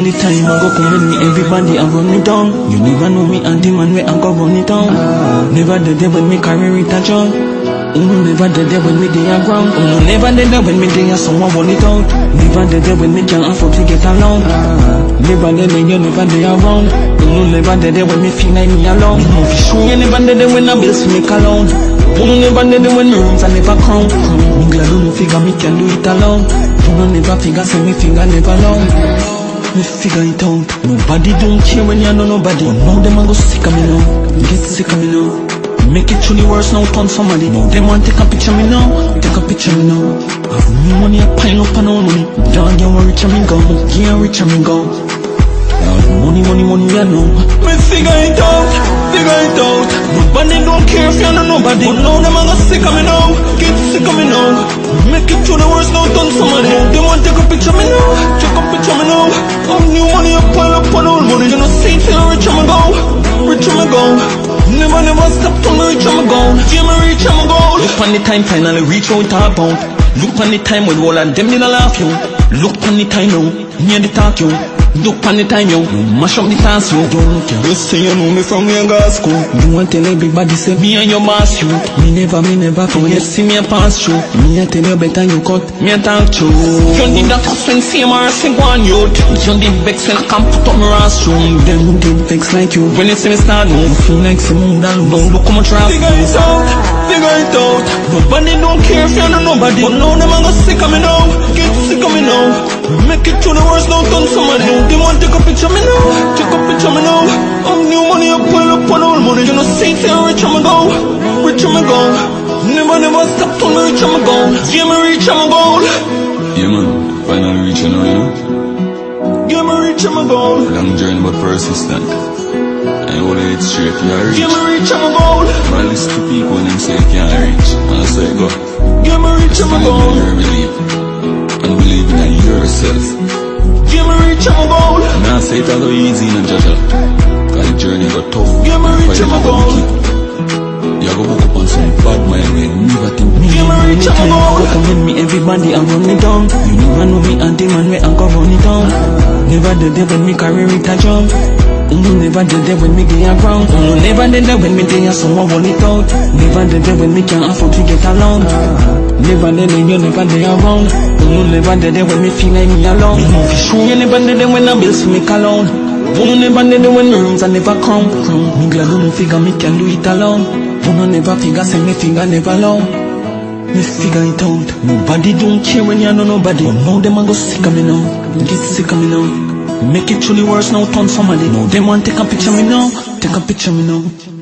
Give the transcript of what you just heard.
the time I go come with me, everybody I run me down. You never know me and the man where I go run it down. Never did there when me carry it a job. Never did there when me dey a ground. Never did there when me dey a someone run it out. Never did there when me can't afford to get along. Never did there, you never dey around. Never did there when me feel like me alone. You never did there when I bills me alone. Never did there when me rooms I never come. Me glad you no figure me can do it alone. Never figure say me finger never long. Me figure it out. Nobody don't care when you know nobody. But now them a go sick of me now. Get sick of me now. Make it truly worse now, turn somebody. Now them want take a picture me now. Take a picture me now. Have me money a pile up and all money. Dog you want rich and me go. Yeah rich and me go. Money, you know. Me figure it out, figure it out. Nobody don't care if you know nobody. But now them a go sick of me now. Get sick of me now. Make it truly worse now, turn somebody. They want take a picture me now. Take a picture me now. Have new money a pile up and all money. You know see till rich and me go. Rich and me go. Never stop till me reach and me go. Yeah, me reach and me go. Look on the time finally reach out talk about. Look on the time when all of them didn't laugh you. Look on the time now, me and the talk you. Look on the time yo, mash up the task yo. Don't care. You say you know me from young school. You want tell everybody say me and your boss you. Me never forget see me a pass through. Me a tell you better you cut, me a talk true. You did that when same or sing one youth. You did vex when I can't put up my ass through. Them who did vex like you. When you see me start move, feel like some mood that don't look how much rap. Figure it out, figure it out. Nobody don't care if you know nobody. But now them a go sick of me now. Get sick of me now. Make it to the worst now, turn somebody. They want take a picture me now. Take a picture me now. I'm new money, I pile up on all money. You know see till rich and me go. Rich and me go. Never stop till me reach and me go. Yeah, me reach and me go. Yeah man, finally reaching now, you know. Yeah, me reach and me go. Long journey but persistent. And all the it's straight, you reach. Yeah, me reach and me go. Man, listen to people when them say you can't reach. And I say go. Yeah, me reach and me go. And believe in yourself. Yeah, me reach and me go. Now say it all easy in a jaja. Cause the journey got tough. Yeah, me reach and me go. You go hook up on some bad mind when you never think me. Yeah, me reach and me go. Go come with me, everybody and run me down. You never know me and the man where I go run it down. Never did there when me carry it a jump. Never did there when me get a ground. Never did there when me day and someone run it out. Never did there when me can't afford to get along. Never did there, you never did around. Never did there when me feel like me alone. You never did there when I bills me alone. Never did there when the rooms I never come. Me glad you no figure me can do it alone. Never figure say me finger never long. Me figure it out. Nobody don't care when you know nobody. But now them a go sick of me now. Get sick of me now. Make it truly worse now, turn somebody. Now them want take a picture me now. Take a picture me now.